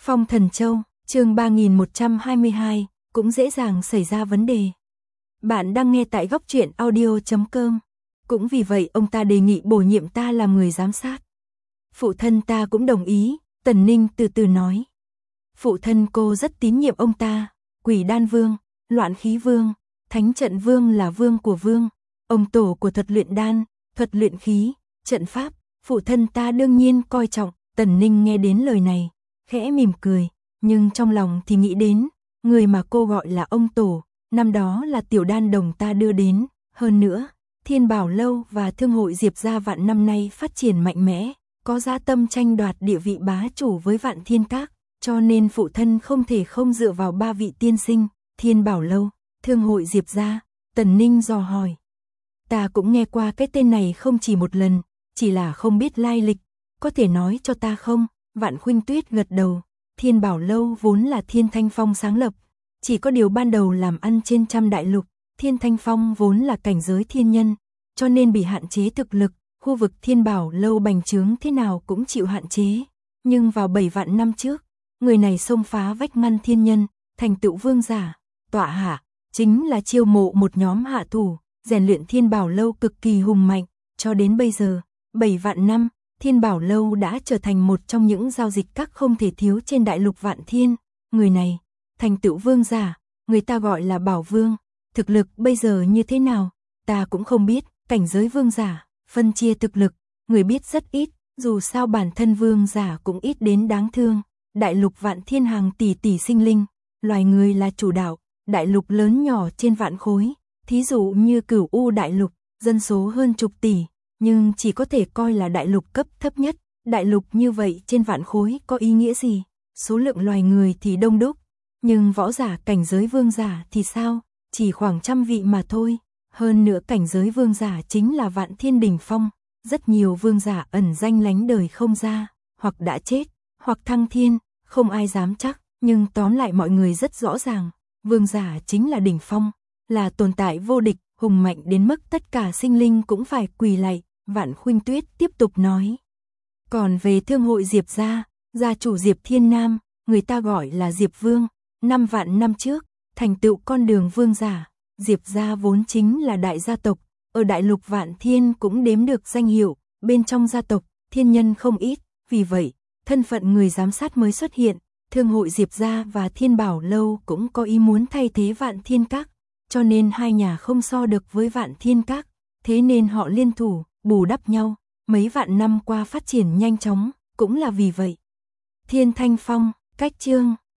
Phong Thần Châu, chương 3122, cũng dễ dàng xảy ra vấn đề. Bạn đang nghe tại góc truyện audio.com. Cũng vì vậy ông ta đề nghị bổ nhiệm ta làm người giám sát. Phụ thân ta cũng đồng ý, Tần Ninh từ từ nói. Phụ thân cô rất tín nhiệm ông ta, Quỷ Đan Vương, Loạn Khí Vương, Thánh Trận Vương là vương của vương, ông tổ của thuật luyện đan, thuật luyện khí, trận pháp, phụ thân ta đương nhiên coi trọng. Tần Ninh nghe đến lời này, khẽ mỉm cười, nhưng trong lòng thì nghĩ đến, người mà cô gọi là ông tổ, năm đó là tiểu đan đồng ta đưa đến, hơn nữa, Thiên Bảo Lâu và Thương hội Diệp gia vạn năm nay phát triển mạnh mẽ, có dã tâm tranh đoạt địa vị bá chủ với Vạn Thiên Các, cho nên phụ thân không thể không dựa vào ba vị tiên sinh, Thiên Bảo Lâu, Thương hội Diệp gia. Tần Ninh dò hỏi. Ta cũng nghe qua cái tên này không chỉ một lần, chỉ là không biết lai lịch, có thể nói cho ta không? Vạn Khuynh Tuyết gật đầu. Thiên Bảo Lâu vốn là Thiên Thanh Phong sáng lập, chỉ có điều ban đầu làm ăn trên trăm đại lục, Thiên Thanh Phong vốn là cảnh giới thiên nhân, cho nên bị hạn chế thực lực, khu vực Thiên Bảo Lâu bành trướng thế nào cũng chịu hạn chế. Nhưng vào 7 vạn năm trước, người này xông phá vách ngăn thiên nhân, thành tựu vương giả, tọa hạ, chính là chiêu mộ một nhóm hạ thủ, rèn luyện Thiên Bảo Lâu cực kỳ hùng mạnh, cho đến bây giờ, 7 vạn năm, Thiên Bảo Lâu đã trở thành một trong những giao dịch các không thể thiếu trên đại lục Vạn Thiên. Người này, thành tựu vương giả, người ta gọi là Bảo Vương. Thực lực bây giờ như thế nào, ta cũng không biết, cảnh giới vương giả, phân chia thực lực, người biết rất ít, dù sao bản thân vương giả cũng ít đến đáng thương. Đại lục Vạn Thiên hàng tỷ tỷ sinh linh, loài người là chủ đạo, đại lục lớn nhỏ trên vạn khối, thí dụ như Cửu U đại lục, dân số hơn chục tỷ, nhưng chỉ có thể coi là đại lục cấp thấp nhất. Đại lục như vậy trên vạn khối có ý nghĩa gì? Số lượng loài người thì đông đúc, nhưng võ giả cảnh giới vương giả thì sao? Chỉ khoảng trăm vị mà thôi. Hơn nữa cảnh giới vương giả chính là Vạn Thiên đỉnh phong, rất nhiều vương giả ẩn danh lánh đời không ra, hoặc đã chết, hoặc thăng thiên, không ai dám chắc, nhưng tóm lại mọi người rất rõ ràng, vương giả chính là đỉnh phong, là tồn tại vô địch, hùng mạnh đến mức tất cả sinh linh cũng phải quỳ lạy. Vạn Khuynh Tuyết tiếp tục nói. Còn về Thương hội Diệp gia, gia chủ Diệp Thiên Nam, người ta gọi là Diệp Vương, 5 vạn năm trước, thành tựu con đường vương giả, Diệp gia vốn chính là đại gia tộc, ở đại lục Vạn Thiên cũng đếm được danh hiệu, bên trong gia tộc, thiên nhân không ít, vì vậy, thân phận người giám sát mới xuất hiện, Thương hội Diệp gia và Thiên Bảo Lâu cũng có ý muốn thay thế Vạn Thiên Các, cho nên hai nhà không so được với Vạn Thiên Các, thế nên họ liên thủ, bù đắp nhau, mấy vạn năm qua phát triển nhanh chóng, cũng là vì vậy. Thiên Thanh Phong, cách chương